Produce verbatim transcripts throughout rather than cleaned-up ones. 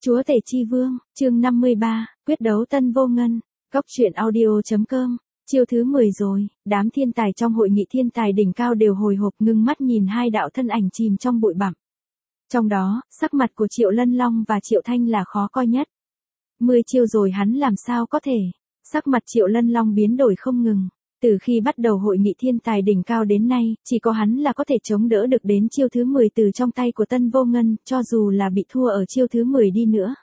Chúa Tể Chi Vương, chương năm mươi ba, quyết đấu Tân Vô Ngân, Cốc truyện audio.com, chiêu thứ mười rồi, đám thiên tài trong hội nghị thiên tài đỉnh cao đều hồi hộp ngưng mắt nhìn hai đạo thân ảnh chìm trong bụi bặm. Trong đó, sắc mặt của Triệu Lân Long và Triệu Thanh là khó coi nhất. Mười chiêu rồi hắn làm sao có thể, sắc mặt Triệu Lân Long biến đổi không ngừng. Từ khi bắt đầu hội nghị thiên tài đỉnh cao đến nay, chỉ có hắn là có thể chống đỡ được đến chiêu thứ mười từ trong tay của Tân Vô Ngân, cho dù là bị thua ở chiêu thứ mười đi nữa.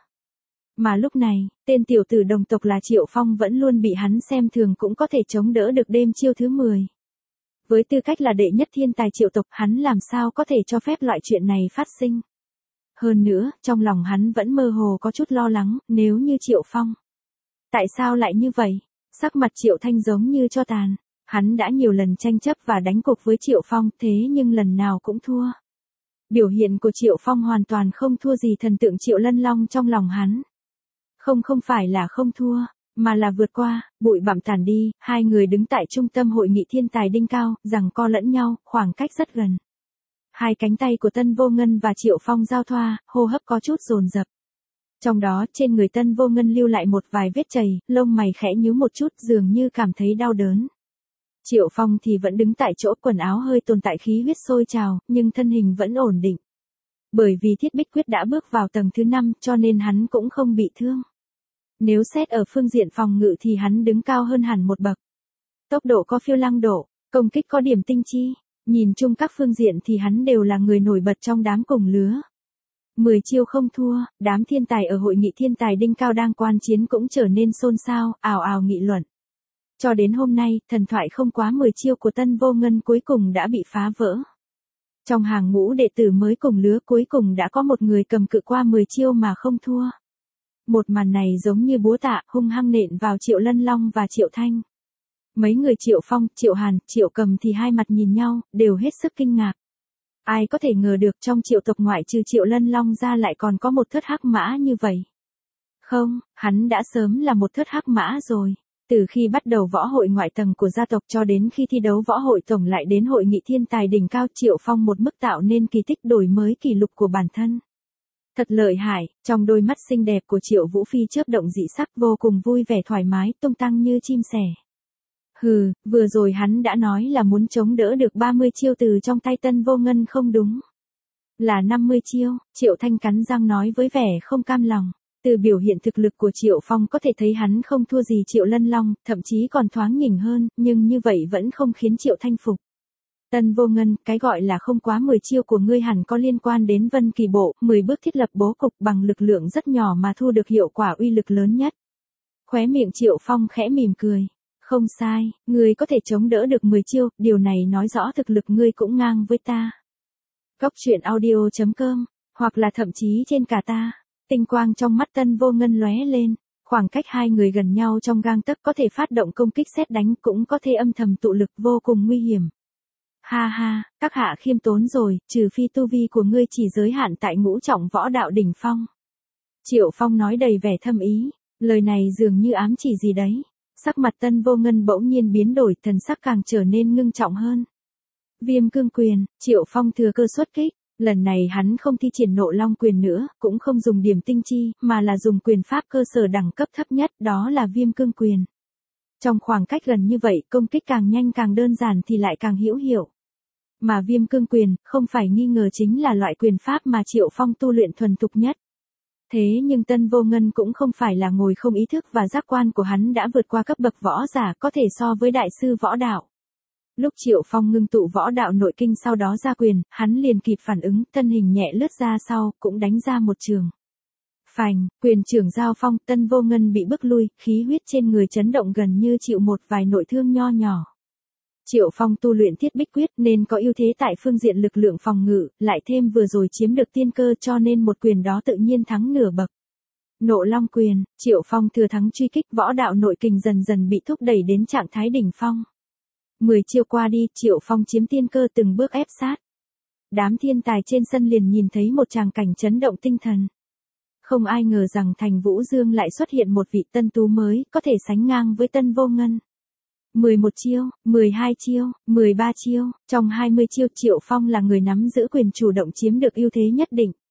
Mà lúc này, tên tiểu tử đồng tộc là Triệu Phong vẫn luôn bị hắn xem thường cũng có thể chống đỡ được đêm chiêu thứ mười. Với tư cách là đệ nhất thiên tài Triệu tộc, hắn làm sao có thể cho phép loại chuyện này phát sinh. Hơn nữa, trong lòng hắn vẫn mơ hồ có chút lo lắng, nếu như Triệu Phong. Tại sao lại như vậy? Sắc mặt Triệu Thanh giống như tro tàn, hắn đã nhiều lần tranh chấp và đánh cuộc với Triệu Phong thế nhưng lần nào cũng thua. Biểu hiện của Triệu Phong hoàn toàn không thua gì thần tượng Triệu Lân Long trong lòng hắn. Không không phải là không thua, mà là vượt qua, bụi bặm tàn đi, hai người đứng tại trung tâm hội nghị thiên tài đỉnh cao, giằng co lẫn nhau, khoảng cách rất gần. Hai cánh tay của Tân Vô Ngân và Triệu Phong giao thoa, hô hấp có chút dồn dập. Trong đó, trên người Tân Vô Ngân lưu lại một vài vết chày, lông mày khẽ nhíu một chút dường như cảm thấy đau đớn. Triệu Phong thì vẫn đứng tại chỗ, quần áo hơi tồn tại khí huyết sôi trào, nhưng thân hình vẫn ổn định. Bởi vì Thiết Bích Quyết đã bước vào tầng thứ năm cho nên hắn cũng không bị thương. Nếu xét ở phương diện phòng ngự thì hắn đứng cao hơn hẳn một bậc. Tốc độ có phiêu lăng độ, công kích có điểm tinh chi, nhìn chung các phương diện thì hắn đều là người nổi bật trong đám cùng lứa. Mười chiêu không thua, đám thiên tài ở hội nghị thiên tài đỉnh cao đang quan chiến cũng trở nên xôn xao, ào ào nghị luận. Cho đến hôm nay, thần thoại không quá mười chiêu của Tân Vô Ngân cuối cùng đã bị phá vỡ. Trong hàng ngũ đệ tử mới cùng lứa cuối cùng đã có một người cầm cự qua mười chiêu mà không thua. Một màn này giống như búa tạ hung hăng nện vào Triệu Lân Long và Triệu Thanh. Mấy người Triệu Phong, Triệu Hàn, Triệu Cầm thì hai mặt nhìn nhau, đều hết sức kinh ngạc. Ai có thể ngờ được trong Triệu tộc ngoại trừ Triệu Lân Long ra lại còn có một thất hắc mã như vậy. Không, hắn đã sớm là một thất hắc mã rồi. Từ khi bắt đầu võ hội ngoại tầng của gia tộc cho đến khi thi đấu võ hội tổng lại đến hội nghị thiên tài đỉnh cao, Triệu Phong một mức tạo nên kỳ tích đổi mới kỷ lục của bản thân. Thật lợi hại, trong đôi mắt xinh đẹp của Triệu Vũ Phi chớp động dị sắc vô cùng vui vẻ thoải mái tung tăng như chim sẻ. Hừ, vừa rồi hắn đã nói là muốn chống đỡ được ba mươi chiêu từ trong tay Tân Vô Ngân không đúng. Là năm mươi chiêu, Triệu Thanh cắn răng nói với vẻ không cam lòng. Từ biểu hiện thực lực của Triệu Phong có thể thấy hắn không thua gì Triệu Lân Long, thậm chí còn thoáng nhỉnh hơn, nhưng như vậy vẫn không khiến Triệu Thanh phục. Tân Vô Ngân, cái gọi là không quá mười chiêu của ngươi hẳn có liên quan đến Vân Kỳ Bộ, mười bước thiết lập bố cục bằng lực lượng rất nhỏ mà thu được hiệu quả uy lực lớn nhất. Khóe miệng Triệu Phong khẽ mỉm cười. Không sai, ngươi có thể chống đỡ được mười chiêu, điều này nói rõ thực lực ngươi cũng ngang với ta. Cốc truyện audio.com, hoặc là thậm chí trên cả ta. Tinh quang trong mắt Tân Vô Ngân lóe lên, khoảng cách hai người gần nhau trong gang tấc có thể phát động công kích sét đánh cũng có thể âm thầm tụ lực vô cùng nguy hiểm. Ha ha, các hạ khiêm tốn rồi, trừ phi tu vi của ngươi chỉ giới hạn tại ngũ trọng võ đạo đỉnh phong. Triệu Phong nói đầy vẻ thâm ý, lời này dường như ám chỉ gì đấy. Sắc mặt Tân Vô Ngân bỗng nhiên biến đổi, thần sắc càng trở nên ngưng trọng hơn. Viêm cương quyền, Triệu Phong thừa cơ xuất kích. Lần này hắn không thi triển nộ long quyền nữa, cũng không dùng điểm tinh chi, mà là dùng quyền pháp cơ sở đẳng cấp thấp nhất, đó là viêm cương quyền. Trong khoảng cách gần như vậy, công kích càng nhanh càng đơn giản thì lại càng hữu hiệu. Mà viêm cương quyền, không phải nghi ngờ chính là loại quyền pháp mà Triệu Phong tu luyện thuần thục nhất. Thế nhưng Tân Vô Ngân cũng không phải là ngồi không, ý thức và giác quan của hắn đã vượt qua cấp bậc võ giả có thể so với đại sư võ đạo. Lúc Triệu Phong ngưng tụ võ đạo nội kinh sau đó ra quyền, hắn liền kịp phản ứng, thân hình nhẹ lướt ra sau, cũng đánh ra một trường. Phành, quyền trưởng giao phong, Tân Vô Ngân bị bức lui, khí huyết trên người chấn động gần như chịu một vài nội thương nho nhỏ. Triệu Phong tu luyện Thiết Bích Quyết nên có ưu thế tại phương diện lực lượng phòng ngự, lại thêm vừa rồi chiếm được tiên cơ cho nên một quyền đó tự nhiên thắng nửa bậc. Nộ Long quyền, Triệu Phong thừa thắng truy kích, võ đạo nội kình dần dần bị thúc đẩy đến trạng thái đỉnh phong. Mười chiêu qua đi, Triệu Phong chiếm tiên cơ từng bước ép sát. Đám thiên tài trên sân liền nhìn thấy một tràng cảnh chấn động tinh thần. Không ai ngờ rằng thành Vũ Dương lại xuất hiện một vị tân tú mới, có thể sánh ngang với Tân Vô Ngân. mười một chiêu, mười hai chiêu, mười ba chiêu, trong hai mươi chiêu Triệu Phong là người nắm giữ quyền chủ động chiếm được ưu thế nhất định.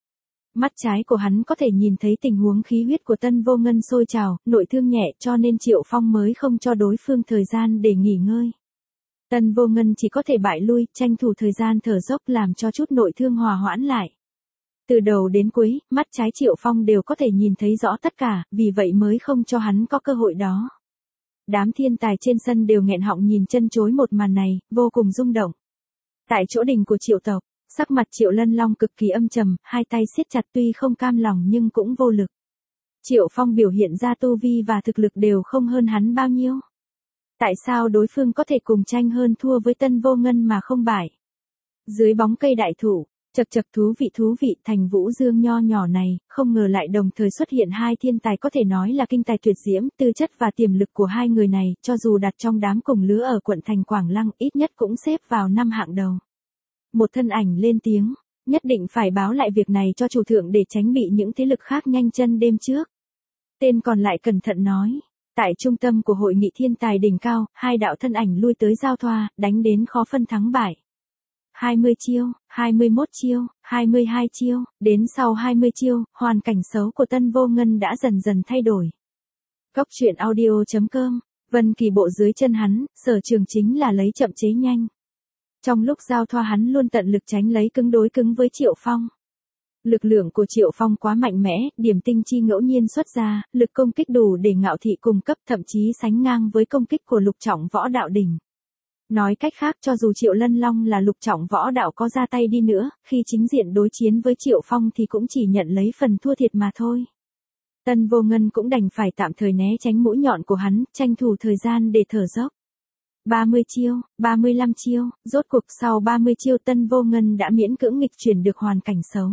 Mắt trái của hắn có thể nhìn thấy tình huống khí huyết của Tân Vô Ngân sôi trào, nội thương nhẹ cho nên Triệu Phong mới không cho đối phương thời gian để nghỉ ngơi. Tân Vô Ngân chỉ có thể bại lui, tranh thủ thời gian thở dốc làm cho chút nội thương hòa hoãn lại. Từ đầu đến cuối, mắt trái Triệu Phong đều có thể nhìn thấy rõ tất cả, vì vậy mới không cho hắn có cơ hội đó. Đám thiên tài trên sân đều nghẹn họng nhìn chân chối một màn này, vô cùng rung động. Tại chỗ đình của Triệu tộc, sắc mặt Triệu Lân Long cực kỳ âm trầm, hai tay siết chặt tuy không cam lòng nhưng cũng vô lực. Triệu Phong biểu hiện ra tu vi và thực lực đều không hơn hắn bao nhiêu. Tại sao đối phương có thể cùng tranh hơn thua với Tân Vô Ngân mà không bại? Dưới bóng cây đại thụ, chật chật thú vị thú vị, thành Vũ Dương nho nhỏ này, không ngờ lại đồng thời xuất hiện hai thiên tài có thể nói là kinh tài tuyệt diễm, tư chất và tiềm lực của hai người này, cho dù đặt trong đám cùng lứa ở quận thành Quảng Lăng, ít nhất cũng xếp vào năm hạng đầu. Một thân ảnh lên tiếng, nhất định phải báo lại việc này cho chủ thượng để tránh bị những thế lực khác nhanh chân đêm trước. Tên còn lại cẩn thận nói. Tại trung tâm của hội nghị thiên tài đỉnh cao, hai đạo thân ảnh lui tới giao thoa, đánh đến khó phân thắng bại. hai mươi chiêu, hai mươi mốt chiêu, hai mươi hai chiêu, đến sau hai mươi chiêu, hoàn cảnh xấu của Tân Vô Ngân đã dần dần thay đổi. Cốc truyện audio chấm com, Vân Kỳ Bộ dưới chân hắn, sở trường chính là lấy chậm chế nhanh. Trong lúc giao thoa hắn luôn tận lực tránh lấy cứng đối cứng với Triệu Phong. Lực lượng của Triệu Phong quá mạnh mẽ, điểm tinh chi ngẫu nhiên xuất ra, lực công kích đủ để Ngạo Thị cùng cấp, thậm chí sánh ngang với công kích của lục trọng võ đạo đỉnh. Nói cách khác, cho dù Triệu Lân Long là lục trọng võ đạo có ra tay đi nữa, khi chính diện đối chiến với Triệu Phong thì cũng chỉ nhận lấy phần thua thiệt mà thôi. Tân Vô Ngân cũng đành phải tạm thời né tránh mũi nhọn của hắn, tranh thủ thời gian để thở dốc. ba mươi chiêu, ba mươi lăm chiêu, rốt cuộc sau ba mươi chiêu Tân Vô Ngân đã miễn cưỡng nghịch chuyển được hoàn cảnh xấu.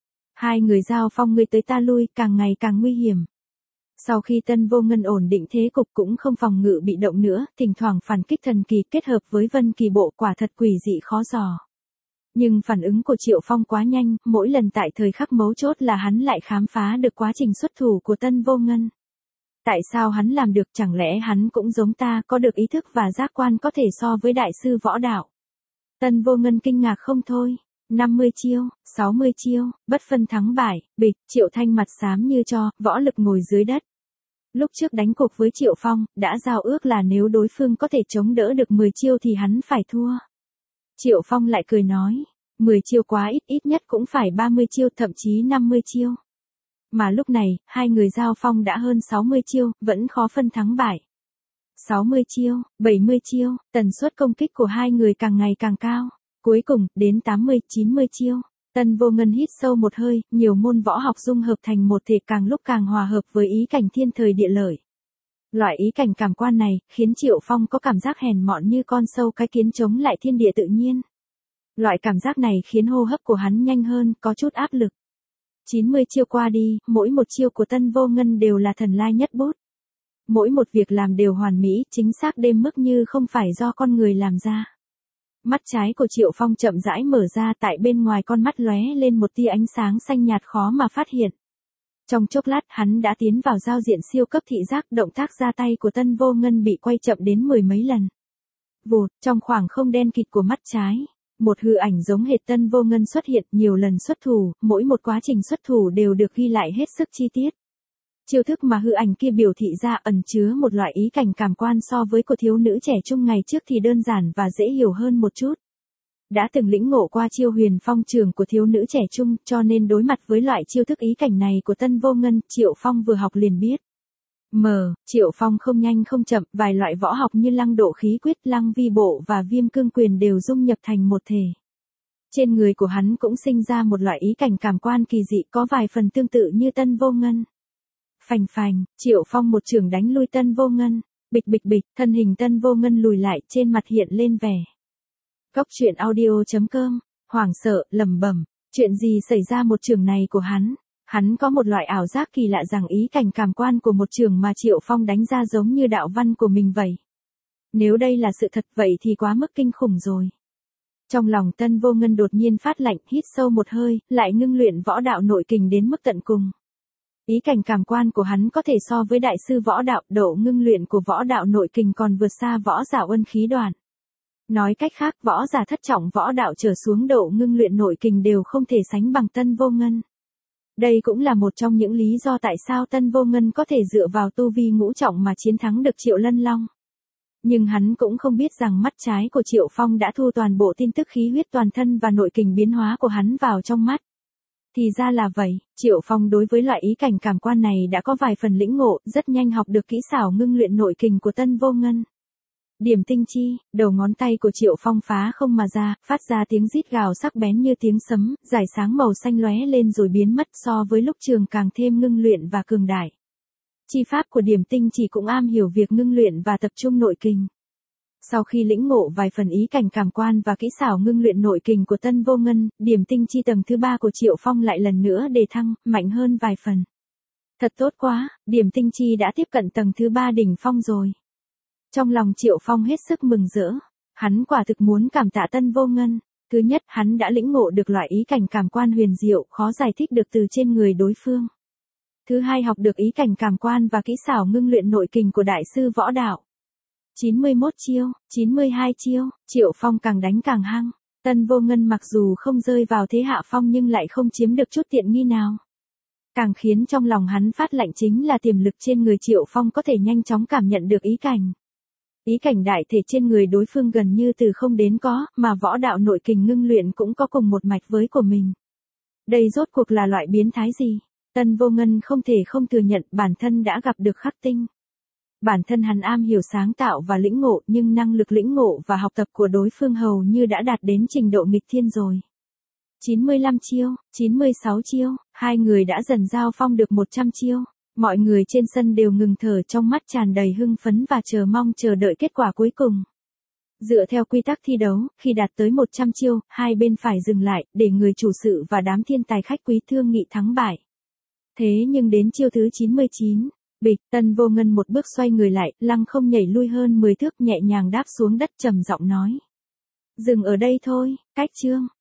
Hai người giao phong người tới ta lui, càng ngày càng nguy hiểm. Sau khi Tân Vô Ngân ổn định thế cục cũng không phòng ngự bị động nữa, thỉnh thoảng phản kích thần kỳ kết hợp với Vân Kỳ Bộ quả thật quỷ dị khó dò. Nhưng phản ứng của Triệu Phong quá nhanh, mỗi lần tại thời khắc mấu chốt là hắn lại khám phá được quá trình xuất thủ của Tân Vô Ngân. Tại sao hắn làm được, chẳng lẽ hắn cũng giống ta, có được ý thức và giác quan có thể so với đại sư võ đạo? Tân Vô Ngân kinh ngạc không thôi. năm mươi chiêu, sáu mươi chiêu, bất phân thắng bại, bịch, Triệu Thanh mặt xám như tro, võ lực ngồi dưới đất. Lúc trước đánh cuộc với Triệu Phong, đã giao ước là nếu đối phương có thể chống đỡ được mười chiêu thì hắn phải thua. Triệu Phong lại cười nói, mười chiêu quá ít, ít nhất cũng phải ba mươi chiêu, thậm chí năm mươi chiêu. Mà lúc này, hai người giao phong đã hơn sáu mươi chiêu, vẫn khó phân thắng bại. sáu mươi chiêu, bảy mươi chiêu, tần suất công kích của hai người càng ngày càng cao. Cuối cùng, đến tám mươi, chín mươi chiêu, Tân Vô Ngân hít sâu một hơi, nhiều môn võ học dung hợp thành một thể càng lúc càng hòa hợp với ý cảnh thiên thời địa lợi. Loại ý cảnh cảm quan này, khiến Triệu Phong có cảm giác hèn mọn như con sâu cái kiến chống lại thiên địa tự nhiên. Loại cảm giác này khiến hô hấp của hắn nhanh hơn, có chút áp lực. chín mươi chiêu qua đi, mỗi một chiêu của Tân Vô Ngân đều là thần lai nhất bút. Mỗi một việc làm đều hoàn mỹ, chính xác đêm mức như không phải do con người làm ra. Mắt trái của Triệu Phong chậm rãi mở ra, tại bên ngoài con mắt lóe lên một tia ánh sáng xanh nhạt khó mà phát hiện. Trong chốc lát hắn đã tiến vào giao diện siêu cấp thị giác, động tác ra tay của Tân Vô Ngân bị quay chậm đến mười mấy lần. Vụt, trong khoảng không đen kịt của mắt trái, một hư ảnh giống hệt Tân Vô Ngân xuất hiện, nhiều lần xuất thủ, mỗi một quá trình xuất thủ đều được ghi lại hết sức chi tiết. Chiêu thức mà hư ảnh kia biểu thị ra ẩn chứa một loại ý cảnh cảm quan so với của thiếu nữ trẻ trung ngày trước thì đơn giản và dễ hiểu hơn một chút. Đã từng lĩnh ngộ qua chiêu huyền phong trường của thiếu nữ trẻ trung, cho nên đối mặt với loại chiêu thức ý cảnh này của Tân Vô Ngân, Triệu Phong vừa học liền biết. Mờ, Triệu Phong không nhanh không chậm, vài loại võ học như lăng độ khí quyết, lăng vi bộ và viêm cương quyền đều dung nhập thành một thể. Trên người của hắn cũng sinh ra một loại ý cảnh cảm quan kỳ dị có vài phần tương tự như Tân Vô Ngân. Phành phành, Triệu Phong một chưởng đánh lui Tân Vô Ngân, bịch bịch bịch, thân hình Tân Vô Ngân lùi lại, trên mặt hiện lên vẻ. Cốc truyện audio chấm com, hoảng sợ, lẩm bẩm, chuyện gì xảy ra một chưởng này của hắn? Hắn có một loại ảo giác kỳ lạ rằng ý cảnh cảm quan của một chưởng mà Triệu Phong đánh ra giống như đạo văn của mình vậy. Nếu đây là sự thật vậy thì quá mức kinh khủng rồi. Trong lòng Tân Vô Ngân đột nhiên phát lạnh, hít sâu một hơi, lại ngưng luyện võ đạo nội kình đến mức tận cùng. Ý cảnh cảm quan của hắn có thể so với đại sư võ đạo, độ ngưng luyện của võ đạo nội kình còn vượt xa võ giả uân khí đoàn. Nói cách khác, võ giả thất trọng võ đạo trở xuống độ ngưng luyện nội kình đều không thể sánh bằng Tân Vô Ngân. Đây cũng là một trong những lý do tại sao Tân Vô Ngân có thể dựa vào tu vi ngũ trọng mà chiến thắng được Triệu Lân Long. Nhưng hắn cũng không biết rằng mắt trái của Triệu Phong đã thu toàn bộ tin tức khí huyết toàn thân và nội kình biến hóa của hắn vào trong mắt. Thì ra là vậy, Triệu Phong đối với loại ý cảnh cảm quan này đã có vài phần lĩnh ngộ, rất nhanh học được kỹ xảo ngưng luyện nội kình của Tân Vô Ngân. Điểm tinh chi, đầu ngón tay của Triệu Phong phá không mà ra, phát ra tiếng rít gào sắc bén như tiếng sấm, rải sáng màu xanh lóe lên rồi biến mất, so với lúc trường càng thêm ngưng luyện và cường đại. Chi pháp của điểm tinh chỉ cũng am hiểu việc ngưng luyện và tập trung nội kình. Sau khi lĩnh ngộ vài phần ý cảnh cảm quan và kỹ xảo ngưng luyện nội kình của Tân Vô Ngân, điểm tinh chi tầng thứ ba của Triệu Phong lại lần nữa đề thăng, mạnh hơn vài phần. Thật tốt quá, điểm tinh chi đã tiếp cận tầng thứ ba đỉnh phong rồi. Trong lòng Triệu Phong hết sức mừng rỡ, hắn quả thực muốn cảm tạ Tân Vô Ngân. Thứ nhất, hắn đã lĩnh ngộ được loại ý cảnh cảm quan huyền diệu, khó giải thích được từ trên người đối phương. Thứ hai, học được ý cảnh cảm quan và kỹ xảo ngưng luyện nội kình của đại sư võ đạo. chín mươi mốt chiêu, chín mươi hai chiêu, Triệu Phong càng đánh càng hăng. Tân Vô Ngân mặc dù không rơi vào thế hạ phong nhưng lại không chiếm được chút tiện nghi nào. Càng khiến trong lòng hắn phát lạnh chính là tiềm lực trên người Triệu Phong có thể nhanh chóng cảm nhận được ý cảnh. Ý cảnh đại thể trên người đối phương gần như từ không đến có, mà võ đạo nội kình ngưng luyện cũng có cùng một mạch với của mình. Đây rốt cuộc là loại biến thái gì? Tân Vô Ngân không thể không thừa nhận bản thân đã gặp được khắc tinh. Bản thân hắn am hiểu sáng tạo và lĩnh ngộ, nhưng năng lực lĩnh ngộ và học tập của đối phương hầu như đã đạt đến trình độ nghịch thiên rồi. chín mươi lăm chiêu, chín mươi sáu chiêu, hai người đã dần giao phong được một trăm chiêu. Mọi người trên sân đều ngừng thở, trong mắt tràn đầy hưng phấn và chờ mong chờ đợi kết quả cuối cùng. Dựa theo quy tắc thi đấu, khi đạt tới một trăm chiêu, hai bên phải dừng lại, để người chủ sự và đám thiên tài khách quý thương nghị thắng bại. Thế nhưng đến chiêu thứ chín mươi chín, bịch, Tân Vô Ngân một bước xoay người lại, lăng không nhảy lui hơn mười thước, nhẹ nhàng đáp xuống đất, trầm giọng nói. Dừng ở đây thôi, cách chương.